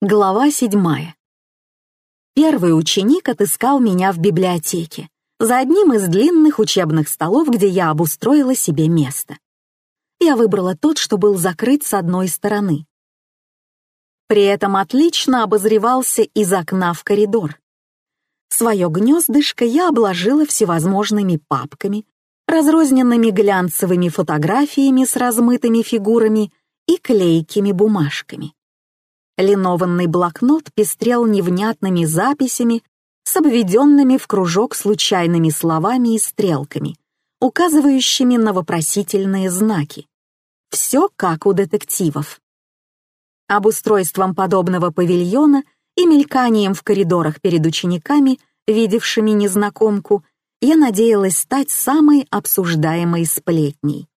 Глава 7. Первый ученик отыскал меня в библиотеке, за одним из длинных учебных столов, где я обустроила себе место. Я выбрала тот, что был закрыт с одной стороны. При этом отлично обозревался из окна в коридор. Свое гнездышко я обложила всевозможными папками, разрозненными глянцевыми фотографиями с размытыми фигурами и клейкими бумажками. Линованный блокнот пестрел невнятными записями с обведенными в кружок случайными словами и стрелками, указывающими на вопросительные знаки. Все как у детективов. Обустройством подобного павильона и мельканием в коридорах перед учениками, видевшими незнакомку, я надеялась стать самой обсуждаемой сплетней.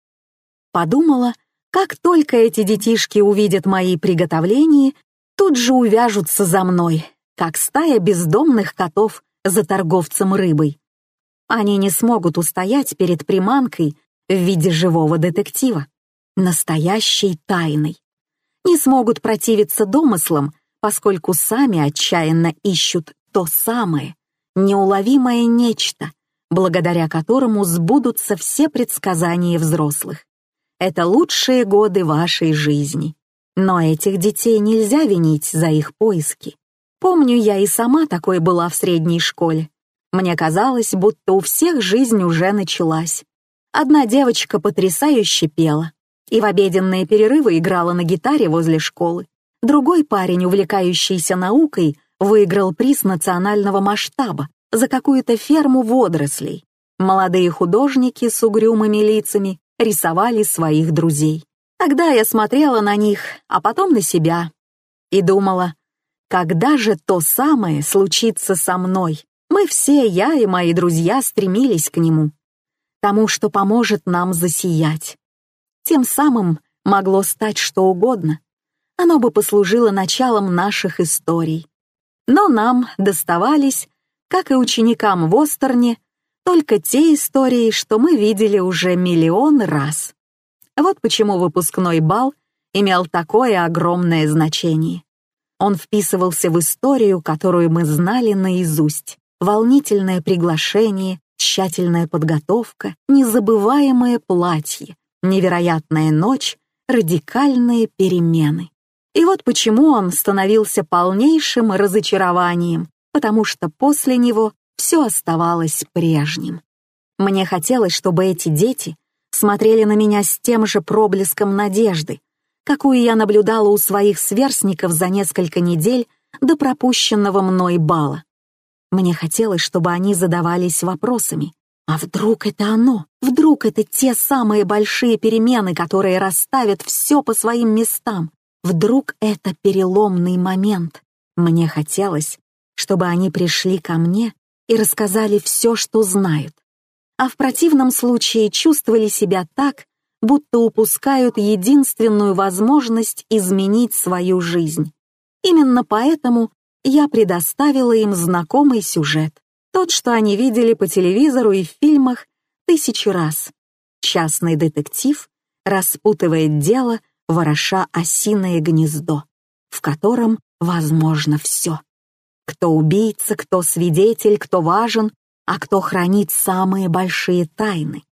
Подумала, как только эти детишки увидят мои приготовления, тут же увяжутся за мной, как стая бездомных котов за торговцем рыбой. Они не смогут устоять перед приманкой в виде живого детектива, настоящей тайной. Не смогут противиться домыслам, поскольку сами отчаянно ищут то самое, неуловимое нечто, благодаря которому сбудутся все предсказания взрослых. Это лучшие годы вашей жизни. Но этих детей нельзя винить за их поиски. Помню, я и сама такой была в средней школе. Мне казалось, будто у всех жизнь уже началась. Одна девочка потрясающе пела и в обеденные перерывы играла на гитаре возле школы. Другой парень, увлекающийся наукой, выиграл приз национального масштаба за какую-то ферму водорослей. Молодые художники с угрюмыми лицами рисовали своих друзей. Тогда я смотрела на них, а потом на себя, и думала, когда же то самое случится со мной? Мы все, я и мои друзья, стремились к нему, тому, что поможет нам засиять. Тем самым могло стать что угодно. Оно бы послужило началом наших историй. Но нам доставались, как и ученикам в Остерне, только те истории, что мы видели уже миллион раз. Вот почему выпускной бал имел такое огромное значение. Он вписывался в историю, которую мы знали наизусть. Волнительное приглашение, тщательная подготовка, незабываемое платье, невероятная ночь, радикальные перемены. И вот почему он становился полнейшим разочарованием, потому что после него все оставалось прежним. Мне хотелось, чтобы эти дети смотрели на меня с тем же проблеском надежды, какую я наблюдала у своих сверстников за несколько недель до пропущенного мной бала. Мне хотелось, чтобы они задавались вопросами. А вдруг это оно? Вдруг это те самые большие перемены, которые расставят все по своим местам? Вдруг это переломный момент? Мне хотелось, чтобы они пришли ко мне и рассказали все, что знают, а в противном случае чувствовали себя так, будто упускают единственную возможность изменить свою жизнь. Именно поэтому я предоставила им знакомый сюжет, тот, что они видели по телевизору и в фильмах тысячи раз. Частный детектив распутывает дело, вороша осиное гнездо, в котором возможно все. Кто убийца, кто свидетель, кто важен, а кто хранит самые большие тайны.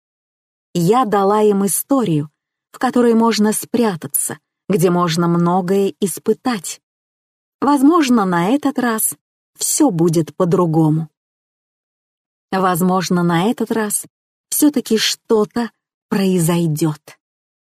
Я дала им историю, в которой можно спрятаться, где можно многое испытать. Возможно, на этот раз все будет по-другому. Возможно, на этот раз все-таки что-то произойдет.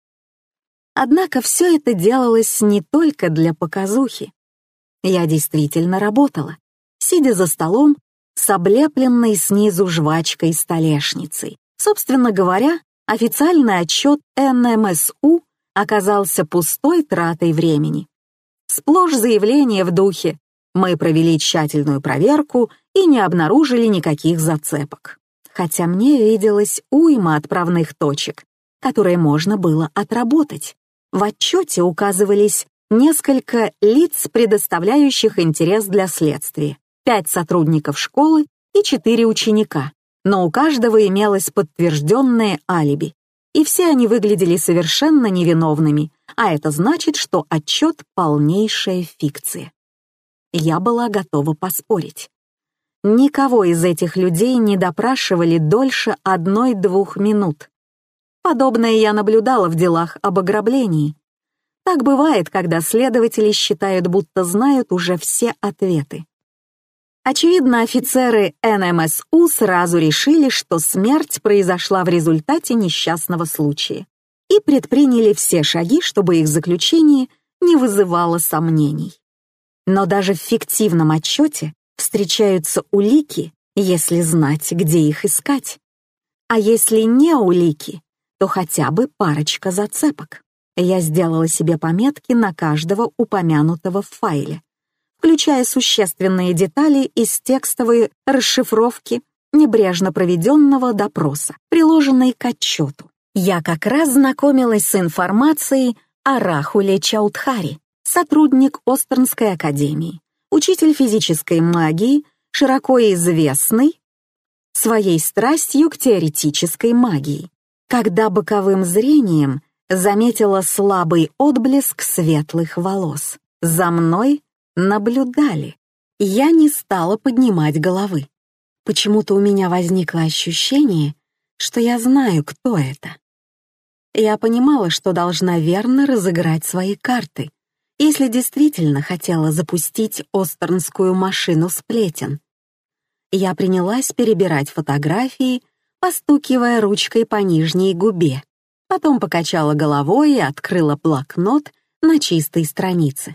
Однако все это делалось не только для показухи. Я действительно работала, сидя за столом с облепленной снизу жвачкой столешницей. Собственно говоря, официальный отчет НМСУ оказался пустой тратой времени. Сплошь заявление в духе «Мы провели тщательную проверку и не обнаружили никаких зацепок». Хотя мне виделось уйма отправных точек, которые можно было отработать. В отчете указывались несколько лиц, предоставляющих интерес для следствия, 5 сотрудников школы и 4 ученика, но у каждого имелось подтвержденное алиби. и все они выглядели совершенно невиновными, а это значит, что отчет — полнейшая фикция. Я была готова поспорить. Никого из этих людей не допрашивали дольше 1-2 минут. Подобное я наблюдала в делах об ограблении. Так бывает, когда следователи считают, будто знают уже все ответы. Очевидно, офицеры НМСУ сразу решили, что смерть произошла в результате несчастного случая, и предприняли все шаги, чтобы их заключение не вызывало сомнений. Но даже в фиктивном отчете встречаются улики, если знать, где их искать. А если не улики, то хотя бы парочка зацепок. Я сделала себе пометки на каждого упомянутого в файле, включая существенные детали из текстовой расшифровки небрежно проведенного допроса, приложенной к отчету. Я как раз знакомилась с информацией о Рахуле Чаудхари, сотрудник Остернской академии, учитель физической магии, широко известный своей страстью к теоретической магии, когда боковым зрением заметила слабый отблеск светлых волос. За мной наблюдали. Я не стала поднимать головы. Почему-то у меня возникло ощущение, что я знаю, кто это. Я понимала, что должна верно разыграть свои карты, если действительно хотела запустить остернскую машину сплетен. Я принялась перебирать фотографии, постукивая ручкой по нижней губе. Потом покачала головой и открыла блокнот на чистой странице.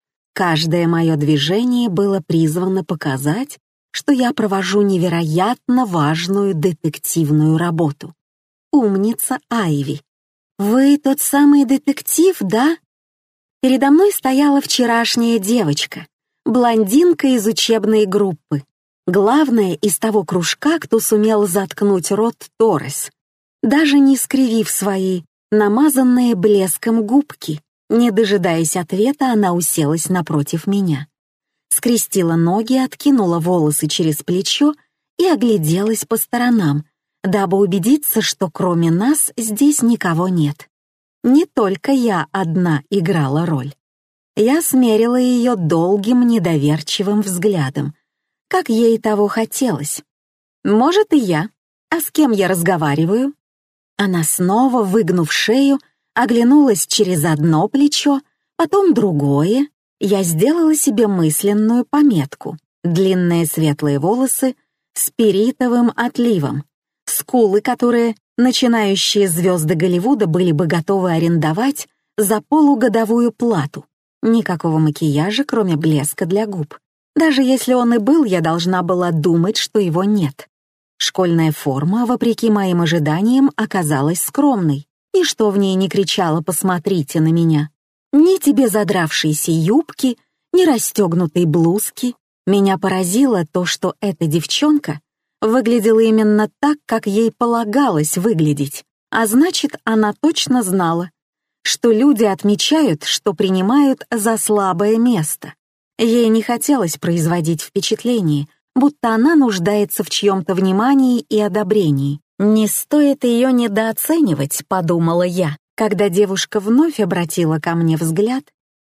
Каждое мое движение было призвано показать, что я провожу невероятно важную детективную работу. Умница Айви. «Вы тот самый детектив, да?» Передо мной стояла вчерашняя девочка, блондинка из учебной группы, главная из того кружка, кто сумел заткнуть рот Торрес, даже не скривив свои намазанные блеском губки. Не дожидаясь ответа, она уселась напротив меня. Скрестила ноги, откинула волосы через плечо и огляделась по сторонам, дабы убедиться, что кроме нас здесь никого нет. Не только я одна играла роль. Я смерила ее долгим, недоверчивым взглядом, как ей того хотелось. Может, и я. А с кем я разговариваю? Она снова, выгнув шею, оглянулась через одно плечо, потом другое. Я сделала себе мысленную пометку. Длинные светлые волосы с пиритовым отливом, скулы, которые начинающие звезды Голливуда были бы готовы арендовать за полугодовую плату. Никакого макияжа, кроме блеска для губ. Даже если он и был, я должна была думать, что его нет. Школьная форма, вопреки моим ожиданиям, оказалась скромной. Ничто в ней не кричало «посмотрите на меня». Ни тебе задравшиеся юбки, ни расстегнутой блузки. Меня поразило то, что эта девчонка выглядела именно так, как ей полагалось выглядеть, а значит, она точно знала, что люди отмечают, что принимают за слабое место. Ей не хотелось производить впечатление, будто она нуждается в чьем-то внимании и одобрении. «Не стоит ее недооценивать», — подумала я. Когда девушка вновь обратила ко мне взгляд,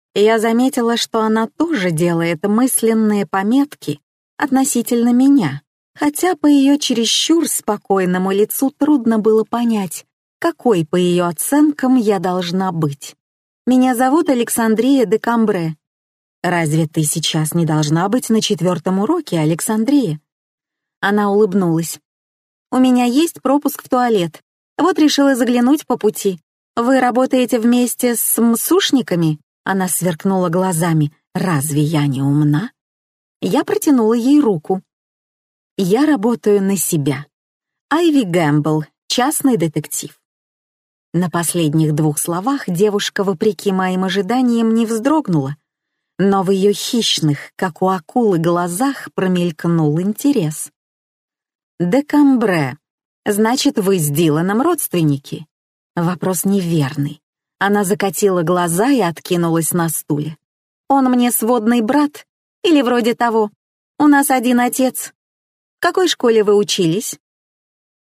я заметила, что она тоже делает мысленные пометки относительно меня, хотя по ее чересчур спокойному лицу трудно было понять, какой, по ее оценкам, я должна быть. «Меня зовут Александрия де Камбре». «Разве ты сейчас не должна быть на 4-м уроке, Александрия?» Она улыбнулась. «У меня есть пропуск в туалет. Вот решила заглянуть по пути. Вы работаете вместе с мсушниками?» Она сверкнула глазами. «Разве я не умна?» Я протянула ей руку. «Я работаю на себя. Айви Гэмбл, частный детектив». На последних 2 словах девушка, вопреки моим ожиданиям, не вздрогнула, но в ее хищных, как у акулы, глазах промелькнул интерес. «Де Камбре, значит, вы с Диланом родственники?» Вопрос неверный. Она закатила глаза и откинулась на стуле. «Он мне сводный брат? Или вроде того. У нас один отец. В какой школе вы учились?»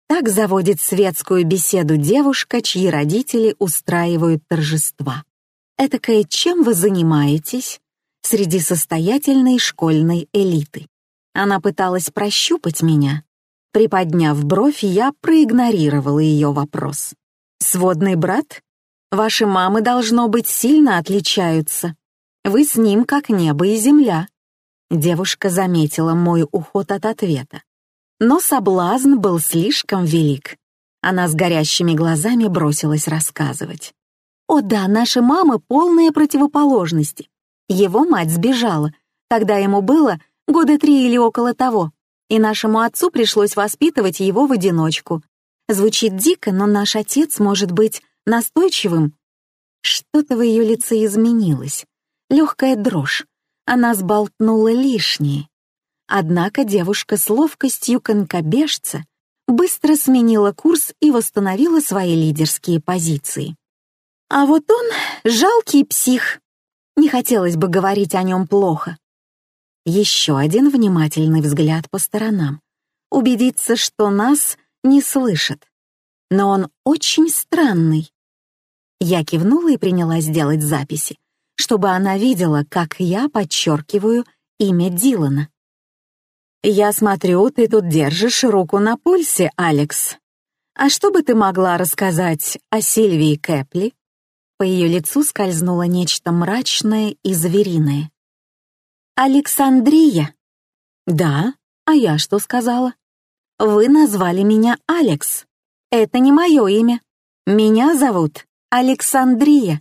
Так заводит светскую беседу девушка, чьи родители устраивают торжества. Этакое «чем вы занимаетесь?» среди состоятельной школьной элиты. Она пыталась прощупать меня. Приподняв бровь, я проигнорировала ее вопрос. «Сводный брат? Ваши мамы, должно быть, сильно отличаются. Вы с ним как небо и земля». Девушка заметила мой уход от ответа. Но соблазн был слишком велик. Она с горящими глазами бросилась рассказывать. «О да, наши мамы полные противоположности. Его мать сбежала, когда ему было 3 года или около того, и нашему отцу пришлось воспитывать его в одиночку. Звучит дико, но наш отец может быть настойчивым». Что-то в ее лице изменилось. Легкая дрожь. Она сболтнула лишнее. Однако девушка с ловкостью конькобежца быстро сменила курс и восстановила свои лидерские позиции. А вот он жалкий псих. Не хотелось бы говорить о нем плохо. Еще один внимательный взгляд по сторонам. Убедиться, что нас не слышат. Но он очень странный. Я кивнула и принялась делать записи, чтобы она видела, как я подчеркиваю имя Дилана. «Я смотрю, ты тут держишь руку на пульсе, Алекс. А что бы ты могла рассказать о Сильвии Кэпли?» По ее лицу скользнуло нечто мрачное и звериное. «Александрия». «Да, а я что сказала?» «Вы назвали меня Алекс. Это не мое имя. Меня зовут Александрия».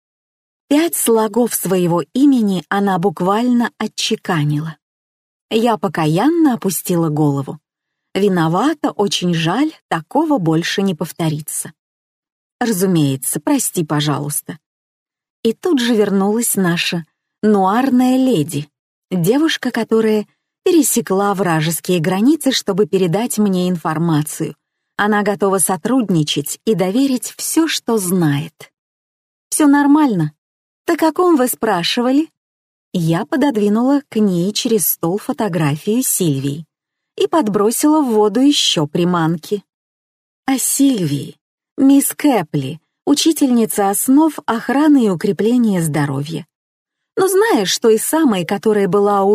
5 слогов своего имени она буквально отчеканила. Я покаянно опустила голову. Виновата, очень жаль, такого больше не повторится. Разумеется, прости, пожалуйста. И тут же вернулась наша нуарная леди, девушка, которая пересекла вражеские границы, чтобы передать мне информацию. Она готова сотрудничать и доверить все, что знает. «Все нормально. Так о ком вы спрашивали?» Я пододвинула к ней через стол фотографию Сильвии и подбросила в воду еще приманки. О Сильвии, мисс Кэпли, учительница основ охраны и укрепления здоровья. Ну, знаешь, той самой, которая была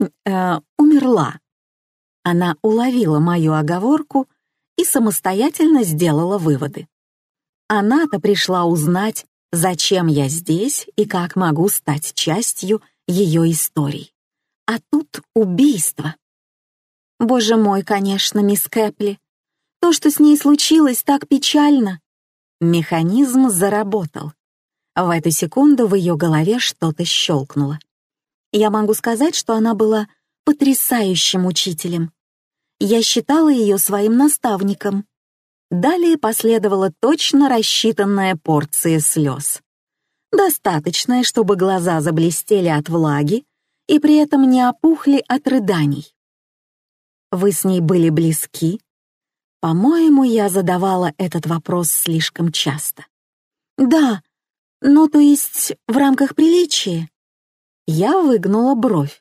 умерла. Она уловила мою оговорку и самостоятельно сделала выводы. Она-то пришла узнать, зачем я здесь и как могу стать частью ее историй. А тут убийство. Боже мой, конечно, мисс Кэпли. То, что с ней случилось, так печально. Механизм заработал. В эту секунду в ее голове что-то щелкнуло. Я могу сказать, что она была потрясающим учителем. Я считала ее своим наставником. Далее последовала точно рассчитанная порция слез. Достаточная, чтобы глаза заблестели от влаги и при этом не опухли от рыданий. Вы с ней были близки? По-моему, я задавала этот вопрос слишком часто. Да, ну то есть в рамках приличия. Я выгнула бровь.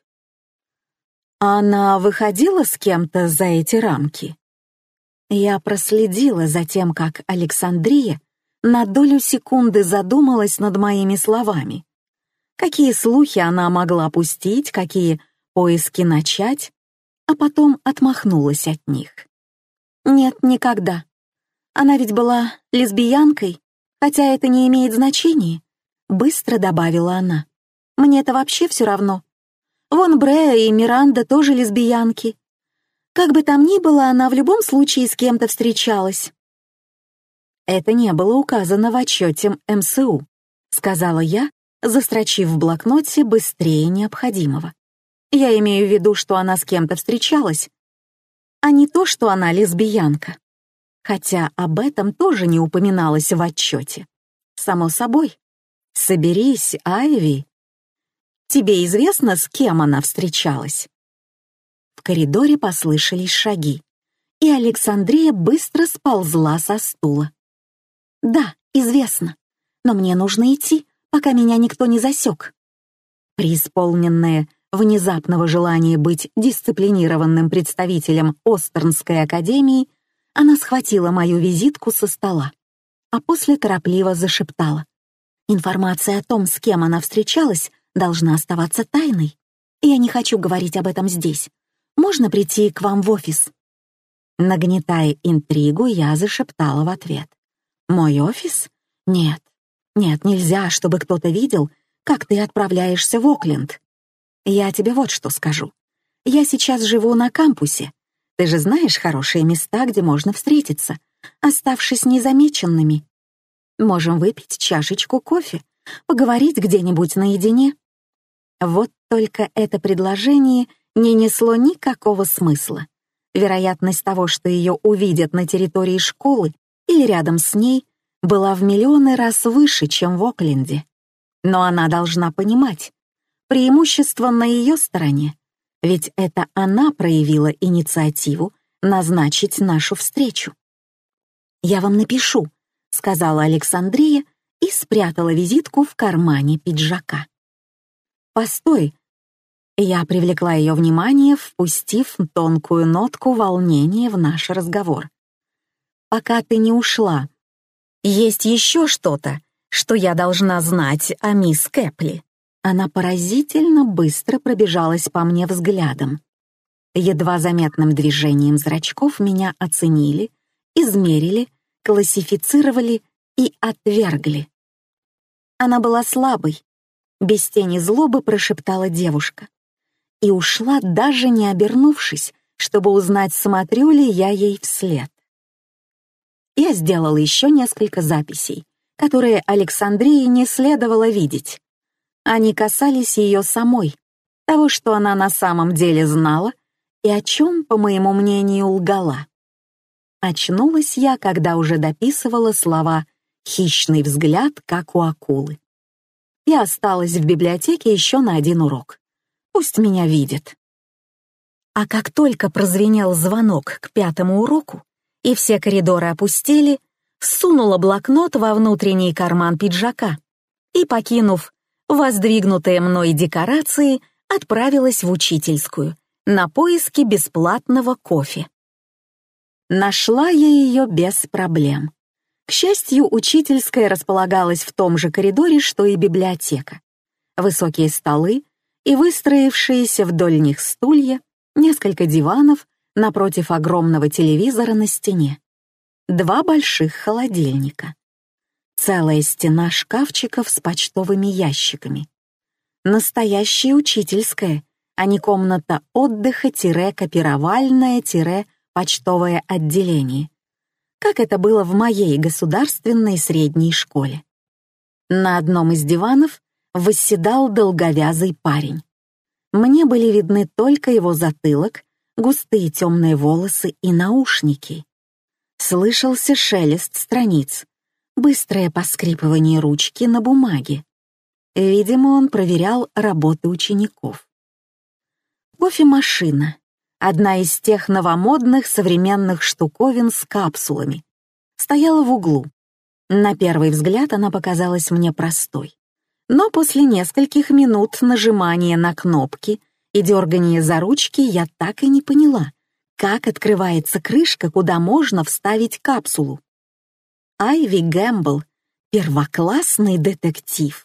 Она выходила с кем-то за эти рамки? Я проследила за тем, как Александрия на долю секунды задумалась над моими словами. Какие слухи она могла пустить, какие поиски начать, а потом отмахнулась от них. Нет, никогда. Она ведь была лесбиянкой, хотя это не имеет значения, быстро добавила она. Мне это вообще все равно. Вон Бреа и Миранда тоже лесбиянки. Как бы там ни было, она в любом случае с кем-то встречалась. Это не было указано в отчете МСУ, сказала я, застрочив в блокноте быстрее необходимого. Я имею в виду, что она с кем-то встречалась, а не то, что она лесбиянка. Хотя об этом тоже не упоминалось в отчете. Само собой. Соберись, Айви. Тебе известно, с кем она встречалась? В коридоре послышались шаги, и Александрия быстро сползла со стула. Да, известно, но мне нужно идти, пока меня никто не засек. Преисполненная внезапного желания быть дисциплинированным представителем Остернской академии, Она схватила мою визитку со стола, а после торопливо зашептала. Информация о том, с кем она встречалась, должна оставаться тайной. И я не хочу говорить об этом здесь. Можно прийти к вам в офис?» Нагнетая интригу, я зашептала в ответ. «Мой офис? Нет. Нет, нельзя, чтобы кто-то видел, как ты отправляешься в Окленд. Я тебе вот что скажу. Я сейчас живу на кампусе. Ты же знаешь хорошие места, где можно встретиться, оставшись незамеченными. Можем выпить чашечку кофе, поговорить где-нибудь наедине». Вот только это предложение не несло никакого смысла. Вероятность того, что ее увидят на территории школы или рядом с ней, была в миллионы раз выше, чем в Окленде. Но она должна понимать, преимущество на ее стороне, ведь это она проявила инициативу назначить нашу встречу. «Я вам напишу», — сказала Александрия и спрятала визитку в кармане пиджака. «Постой!» Я привлекла ее внимание, впустив тонкую нотку волнения в наш разговор. «Пока ты не ушла, есть еще что-то, что я должна знать о мисс Кэпли». Она поразительно быстро пробежалась по мне взглядом. Едва заметным движением зрачков меня оценили, измерили, классифицировали и отвергли. Она была слабой, без тени злобы прошептала девушка. И ушла, даже не обернувшись, чтобы узнать, смотрю ли я ей вслед. Я сделала еще несколько записей, которые Александрии не следовало видеть. Они касались ее самой, того, что она на самом деле знала и о чем, по моему мнению, лгала. Очнулась я, когда уже дописывала слова «хищный взгляд, как у акулы». Я осталась в библиотеке еще на один урок. Пусть меня видят. А как только прозвенел звонок к 5-му уроку, и все коридоры опустели, сунула блокнот во внутренний карман пиджака и, покинув воздвигнутые мной декорации, отправилась в учительскую на поиски бесплатного кофе. Нашла я ее без проблем. К счастью, учительская располагалась в том же коридоре, что и библиотека. Высокие столы и выстроившиеся вдоль них стулья, несколько диванов напротив огромного телевизора на стене, 2 больших холодильника, целая стена шкафчиков с почтовыми ящиками. Настоящая учительская, а не комната отдыха-копировальное-почтовое отделение, как это было в моей государственной средней школе. На одном из диванов восседал долговязый парень. Мне были видны только его затылок, густые темные волосы и наушники. Слышался шелест страниц, быстрое поскрипывание ручки на бумаге. Видимо, он проверял работы учеников. Кофемашина, одна из тех новомодных современных штуковин с капсулами, стояла в углу. На первый взгляд она показалась мне простой. Но после нескольких минут нажимания на кнопки и дергания за ручки я так и не поняла, как открывается крышка, куда можно вставить капсулу. Айви Гэмбл — первоклассный детектив.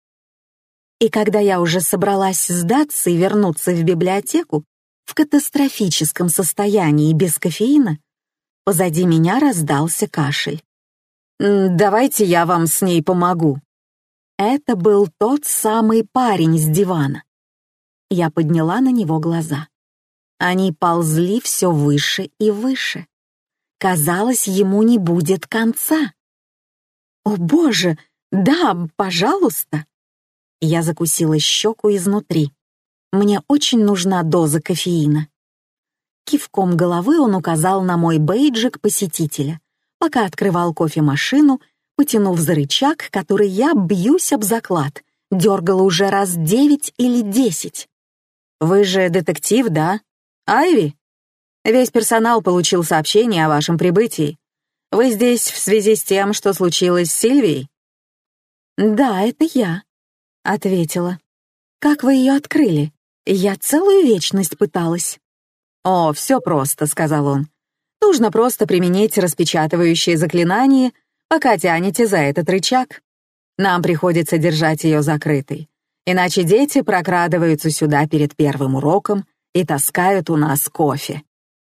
И когда я уже собралась сдаться и вернуться в библиотеку в катастрофическом состоянии без кофеина, позади меня раздался кашель. «Давайте я вам с ней помогу». Это был тот самый парень с дивана. Я подняла на него глаза. Они ползли все выше и выше. Казалось, ему не будет конца. «О, Боже, да, пожалуйста!» Я закусила щеку изнутри. Мне очень нужна доза кофеина. Кивком головы он указал на мой бейджик посетителя, пока открывал кофемашину, потянув за рычаг, который я, бьюсь об заклад, дергала уже раз 9 или 10. «Вы же детектив, да? Айви? Весь персонал получил сообщение о вашем прибытии. Вы здесь в связи с тем, что случилось с Сильвией?» «Да, это я», — ответила. «Как вы ее открыли? Я целую вечность пыталась». «О, все просто», — сказал он. Нужно просто применить распечатывающее заклинание, пока тянете за этот рычаг. Нам приходится держать ее закрытой, иначе дети прокрадываются сюда перед первым уроком и таскают у нас кофе».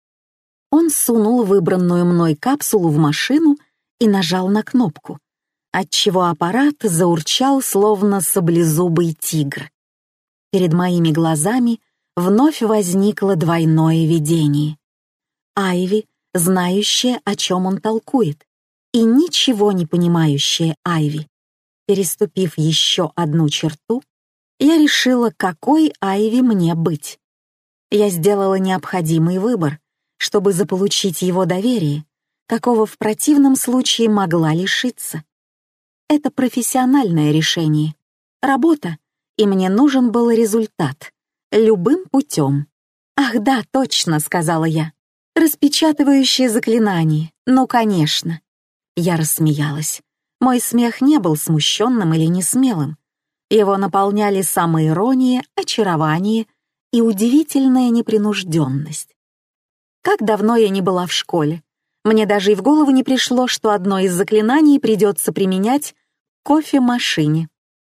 Он сунул выбранную мной капсулу в машину и нажал на кнопку, отчего аппарат заурчал, словно саблезубый тигр. Перед моими глазами вновь возникло двойное видение. Айви, знающая, о чем он толкует, и ничего не понимающая Айви. Переступив еще одну черту, я решила, какой Айви мне быть. Я сделала необходимый выбор, чтобы заполучить его доверие, какого в противном случае могла лишиться. Это профессиональное решение, работа, и мне нужен был результат, любым путем. «Ах да, точно», — сказала я. «Распечатывающее заклинание, ну, конечно». Я рассмеялась. Мой смех не был смущенным или несмелым. Его наполняли самоирония, очарование и удивительная непринужденность. Как давно я не была в школе. Мне даже и в голову не пришло, что одно из заклинаний придется применять к кофемашине.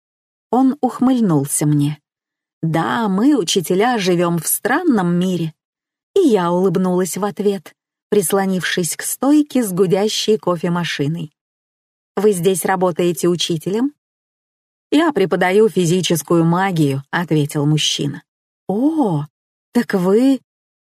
Он ухмыльнулся мне. «Да, мы, учителя, живем в странном мире». И я улыбнулась в ответ, прислонившись к стойке с гудящей кофемашиной. «Вы здесь работаете учителем?» «Я преподаю физическую магию», — ответил мужчина. «О, так вы...»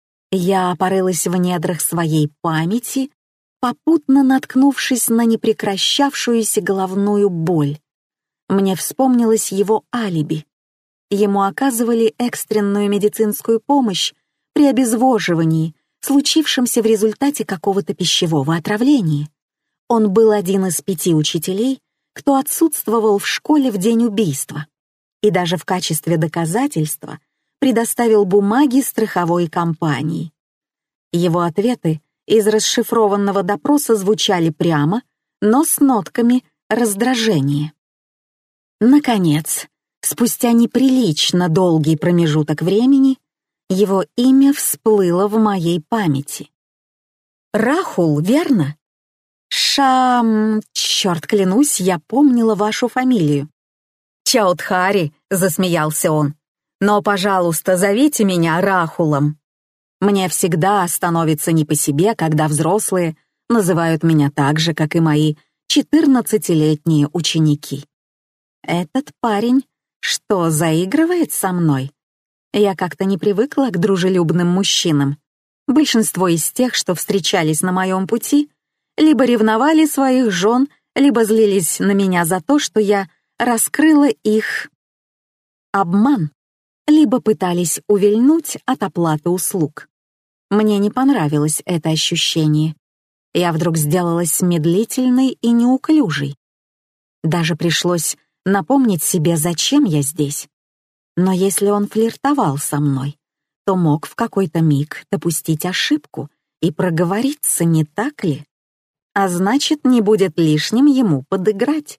Я порылась в недрах своей памяти, попутно наткнувшись на непрекращавшуюся головную боль. Мне вспомнилось его алиби. Ему оказывали экстренную медицинскую помощь при обезвоживании, случившемся в результате какого-то пищевого отравления. Он был один из 5 учителей, кто отсутствовал в школе в день убийства, и даже в качестве доказательства предоставил бумаги страховой компании. Его ответы из расшифрованного допроса звучали прямо, но с нотками раздражения. Наконец, спустя неприлично долгий промежуток времени, его имя всплыло в моей памяти. «Рахул, верно?» Черт, клянусь, я помнила вашу фамилию». «Чаудхари», — засмеялся он. «Но, пожалуйста, зовите меня Рахулом. Мне всегда становится не по себе, когда взрослые называют меня так же, как и мои 14-летние ученики. Этот парень что, заигрывает со мной? Я как-то не привыкла к дружелюбным мужчинам. Большинство из тех, что встречались на моем пути, либо ревновали своих жен, либо злились на меня за то, что я раскрыла их обман, либо пытались увильнуть от оплаты услуг. Мне не понравилось это ощущение. Я вдруг сделалась медлительной и неуклюжей. Даже пришлось напомнить себе, зачем я здесь. Но если он флиртовал со мной, то мог в какой-то миг допустить ошибку и проговориться, не так ли? А значит, не будет лишним ему подыграть.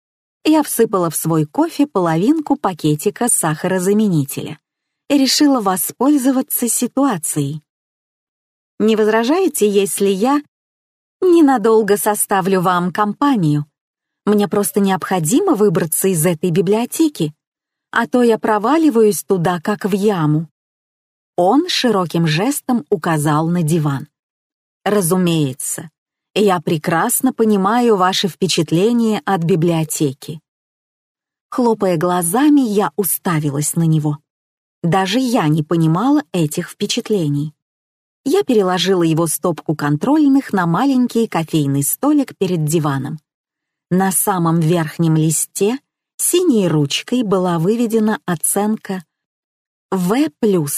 Я всыпала в свой кофе половинку пакетика сахарозаменителя и решила воспользоваться ситуацией. «Не возражаете, если я ненадолго составлю вам компанию? Мне просто необходимо выбраться из этой библиотеки, а то я проваливаюсь туда, как в яму». Он широким жестом указал на диван. «Разумеется, я прекрасно понимаю ваши впечатления от библиотеки». Хлопая глазами, я уставилась на него. Даже я не понимала этих впечатлений. Я переложила его стопку контрольных на маленький кофейный столик перед диваном. На самом верхнем листе синей ручкой была выведена оценка В+,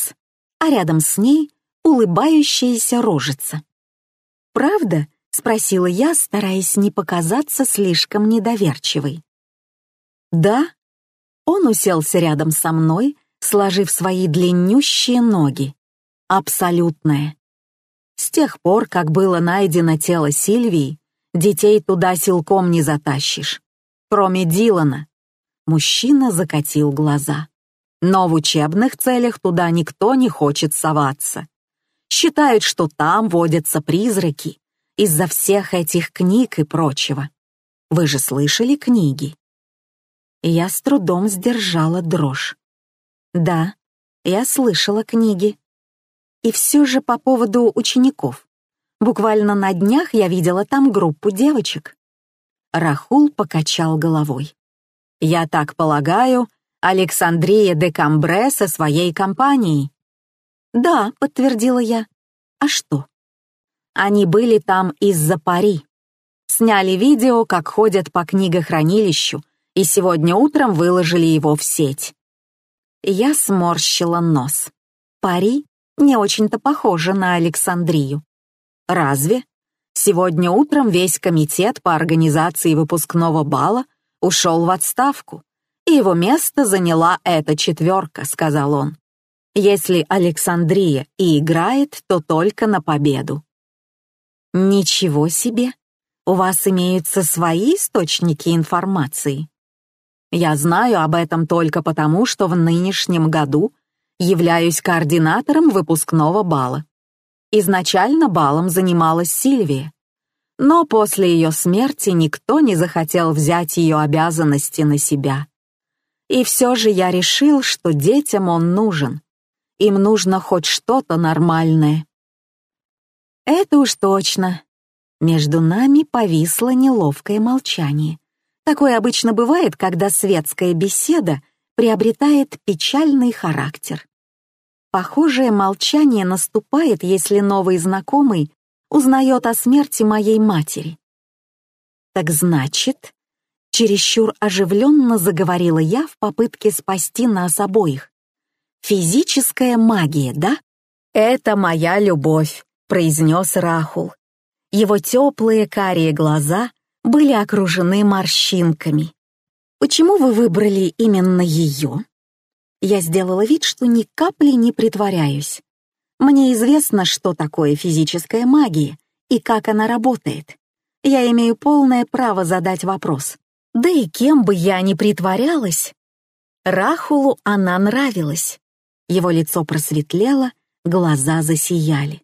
а рядом с ней улыбающаяся рожица. «Правда?» — спросила я, стараясь не показаться слишком недоверчивой. «Да?» Он уселся рядом со мной, сложив свои длиннющие ноги. «Абсолютное. С тех пор, как было найдено тело Сильвии, детей туда силком не затащишь. Кроме Дилана». Мужчина закатил глаза. «Но в учебных целях туда никто не хочет соваться. Считают, что там водятся призраки из-за всех этих книг и прочего. Вы же слышали книги?» Я с трудом сдержала дрожь. Да, я слышала книги. И все же по поводу учеников. Буквально на днях я видела там группу девочек. Рахул покачал головой. «Я так полагаю, Александрия де Камбре со своей компанией». «Да», — подтвердила я. «А что?» «Они были там из-за пари. Сняли видео, как ходят по книгохранилищу, и сегодня утром выложили его в сеть». Я сморщила нос. Пари не очень-то похоже на Александрию. Разве? Сегодня утром весь комитет по организации выпускного бала ушел в отставку, и его место заняла эта четверка, сказал он. Если Александрия и играет, то только на победу. Ничего себе! У вас имеются свои источники информации? Я знаю об этом только потому, что в нынешнем году являюсь координатором выпускного бала. Изначально балом занималась Сильвия, но после ее смерти никто не захотел взять ее обязанности на себя. И все же я решил, что детям он нужен. Им нужно хоть что-то нормальное. Это уж точно. Между нами повисло неловкое молчание. Такое обычно бывает, когда светская беседа приобретает печальный характер. Похожее молчание наступает, если новый знакомый узнает о смерти моей матери. Так значит, чересчур оживленно заговорила я в попытке спасти нас обоих. Физическая магия, да? Это моя любовь, произнес Рахул. Его теплые карие глаза были окружены морщинками. Почему вы выбрали именно ее? Я сделала вид, что ни капли не притворяюсь. Мне известно, что такое физическая магия и как она работает. Я имею полное право задать вопрос. Да и кем бы я ни притворялась, Рахулу она нравилась. Его лицо просветлело, глаза засияли.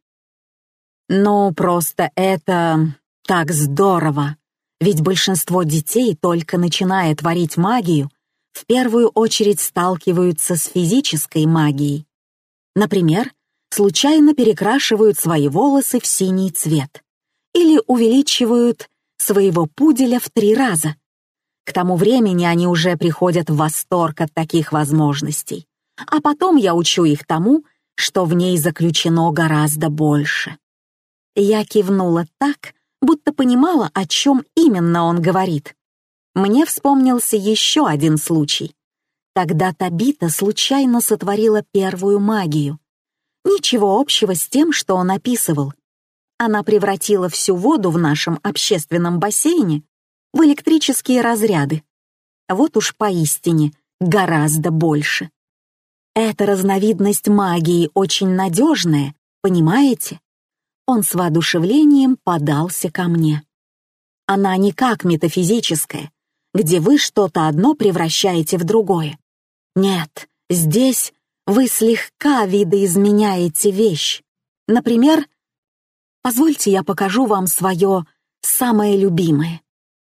«Ну, просто это так здорово! Ведь большинство детей, только начиная творить магию, в первую очередь сталкиваются с физической магией. Например, случайно перекрашивают свои волосы в синий цвет или увеличивают своего пуделя в 3 раза. К тому времени они уже приходят в восторг от таких возможностей, а потом я учу их тому, что в ней заключено гораздо больше». Я кивнула так, будто понимала, о чем именно он говорит. Мне вспомнился еще один случай. Тогда Табита случайно сотворила первую магию. Ничего общего с тем, что он описывал. Она превратила всю воду в нашем общественном бассейне в электрические разряды. Вот уж поистине гораздо больше. Эта разновидность магии очень надежная, понимаете? Он с воодушевлением подался ко мне. Она не как метафизическая, где вы что-то одно превращаете в другое. Нет, здесь вы слегка видоизменяете вещь. Например, позвольте я покажу вам свое самое любимое.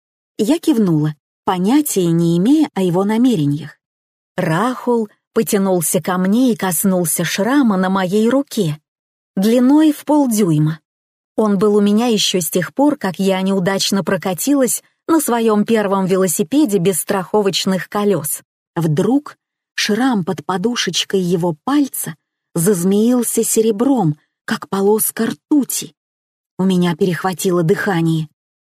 Я кивнула, понятия не имея о его намерениях. Рахул потянулся ко мне и коснулся шрама на моей руке, длиной в 0,5 дюйма. Он был у меня еще с тех пор, как я неудачно прокатилась на своем первом велосипеде без страховочных колес. Вдруг шрам под подушечкой его пальца зазмеился серебром, как полоска ртути. У меня перехватило дыхание.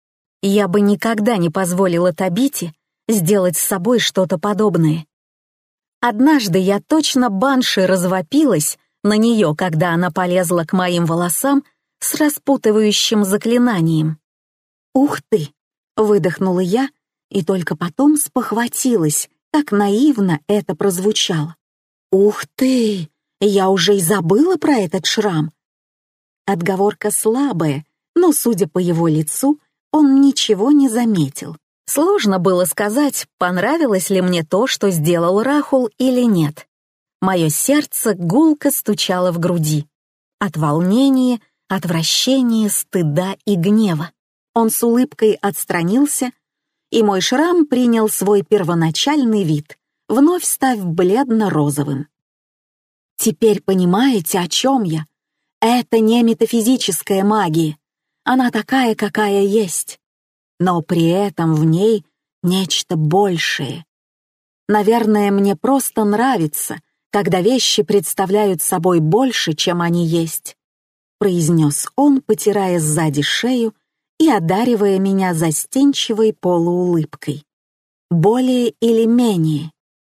Я бы никогда не позволила Табите сделать с собой что-то подобное. Однажды я точно банши развопилась на нее, когда она полезла к моим волосам с распутывающим заклинанием. «Ух ты!» — выдохнула я, и только потом спохватилась, как наивно это прозвучало. «Ух ты! Я уже и забыла про этот шрам!» Отговорка слабая, но, судя по его лицу, он ничего не заметил. Сложно было сказать, понравилось ли мне то, что сделал Рахул, или нет. Мое сердце гулко стучало в груди. от волнения, отвращения, стыда и гнева. Он с улыбкой отстранился, и мой шрам принял свой первоначальный вид, вновь став бледно-розовым. Теперь понимаете, о чем я? Это не метафизическая магия. Она такая, какая есть. Но при этом в ней нечто большее. Наверное, мне просто нравится, когда вещи представляют собой больше, чем они есть, произнес он, потирая сзади шею и одаривая меня застенчивой полуулыбкой. Более или менее.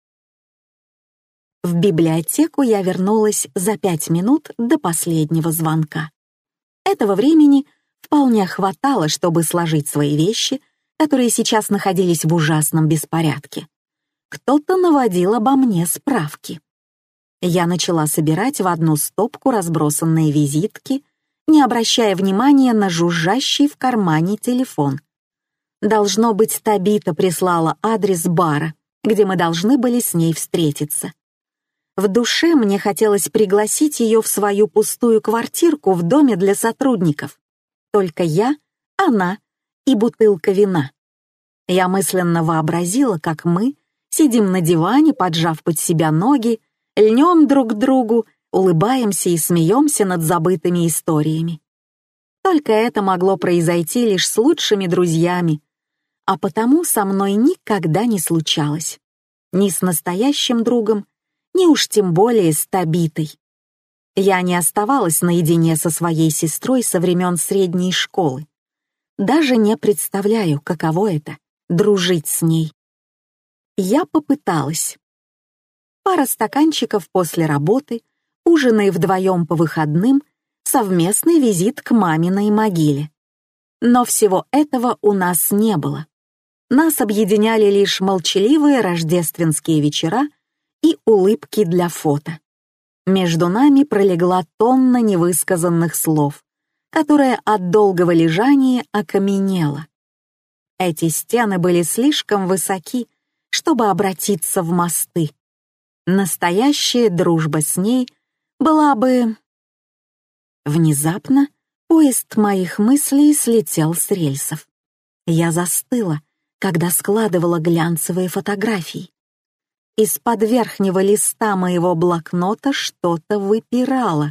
В библиотеку я вернулась за 5 минут до последнего звонка. Этого времени вполне хватало, чтобы сложить свои вещи, которые сейчас находились в ужасном беспорядке. Кто-то наводил обо мне справки. Я начала собирать в одну стопку разбросанные визитки, не обращая внимания на жужжащий в кармане телефон. Должно быть, Табита прислала адрес бара, где мы должны были с ней встретиться. В душе мне хотелось пригласить ее в свою пустую квартирку в доме для сотрудников. Только я, она и бутылка вина. Я мысленно вообразила, как мы сидим на диване, поджав под себя ноги, льнем друг к другу, улыбаемся и смеемся над забытыми историями. Только это могло произойти лишь с лучшими друзьями, а потому со мной никогда не случалось. Ни с настоящим другом, ни уж тем более с Табитой. Я не оставалась наедине со своей сестрой со времен средней школы. Даже не представляю, каково это — дружить с ней. Я попыталась. Пара стаканчиков после работы, ужины вдвоем по выходным, совместный визит к маминой могиле. Но всего этого у нас не было. Нас объединяли лишь молчаливые рождественские вечера и улыбки для фото. Между нами пролегла тонна невысказанных слов, которая от долгого лежания окаменела. Эти стены были слишком высоки, чтобы обратиться в мосты. Настоящая дружба с ней была бы... Внезапно поезд моих мыслей слетел с рельсов. Я застыла, когда складывала глянцевые фотографии. Из-под верхнего листа моего блокнота что-то выпирало.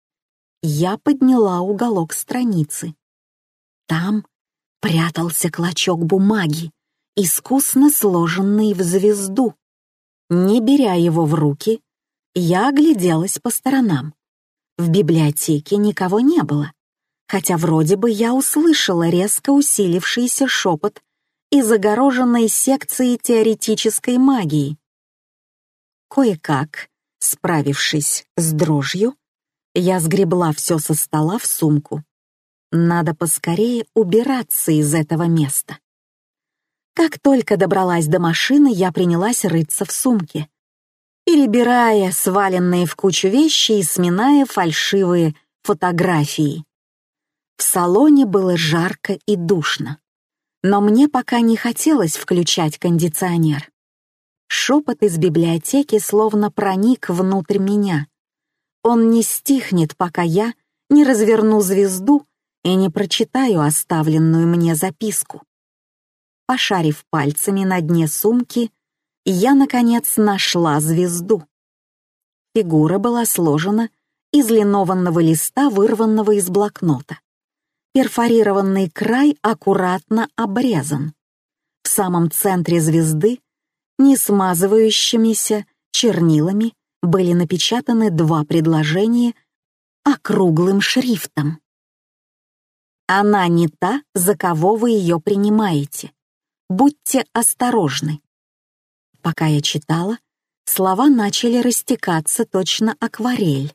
Я подняла уголок страницы. Там прятался клочок бумаги, искусно сложенный в звезду. Не беря его в руки, я огляделась по сторонам. В библиотеке никого не было, хотя вроде бы я услышала резко усилившийся шепот из огороженной секции теоретической магии. Кое-как, справившись с дрожью, я сгребла все со стола в сумку. Надо поскорее убираться из этого места. Как только добралась до машины, я принялась рыться в сумке, перебирая сваленные в кучу вещи и сминая фальшивые фотографии. В салоне было жарко и душно, но мне пока не хотелось включать кондиционер. Шепот из библиотеки словно проник внутрь меня. Он не стихнет, пока я не разверну звезду и не прочитаю оставленную мне записку. Пошарив пальцами на дне сумки, я, наконец, нашла звезду. Фигура была сложена из линованного листа, вырванного из блокнота. Перфорированный край аккуратно обрезан. В самом центре звезды, не смазывающимися чернилами, были напечатаны 2 предложения округлым шрифтом. «Она не та, за кого вы ее принимаете. Будьте осторожны». Пока я читала, слова начали растекаться точно акварель.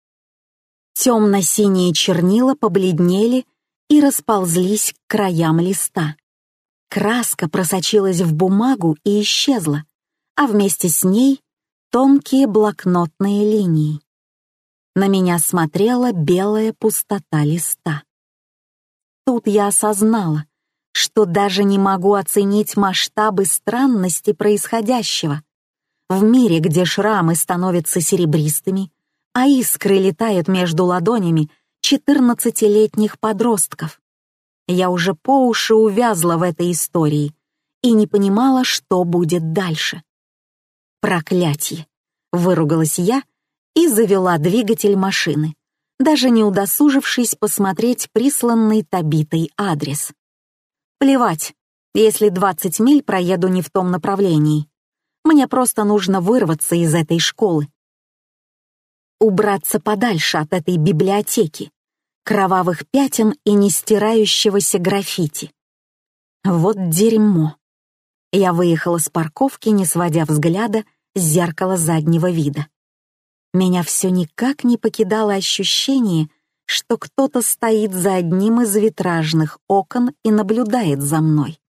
Темно-синие чернила побледнели и расползлись к краям листа. Краска просочилась в бумагу и исчезла, а вместе с ней тонкие блокнотные линии. На меня смотрела белая пустота листа. Тут я осознала, что даже не могу оценить масштабы странности происходящего. В мире, где шрамы становятся серебристыми, а искры летают между ладонями 14-летних подростков. Я уже по уши увязла в этой истории и не понимала, что будет дальше. «Проклятье!» — выругалась я и завела двигатель машины, даже не удосужившись посмотреть присланный Табитой адрес. Плевать, если 20 миль проеду не в том направлении. Мне просто нужно вырваться из этой школы. Убраться подальше от этой библиотеки, кровавых пятен и нестирающегося граффити. Вот дерьмо. Я выехала с парковки, не сводя взгляда с зеркала заднего вида. Меня все никак не покидало ощущение, что кто-то стоит за одним из витражных окон и наблюдает за мной.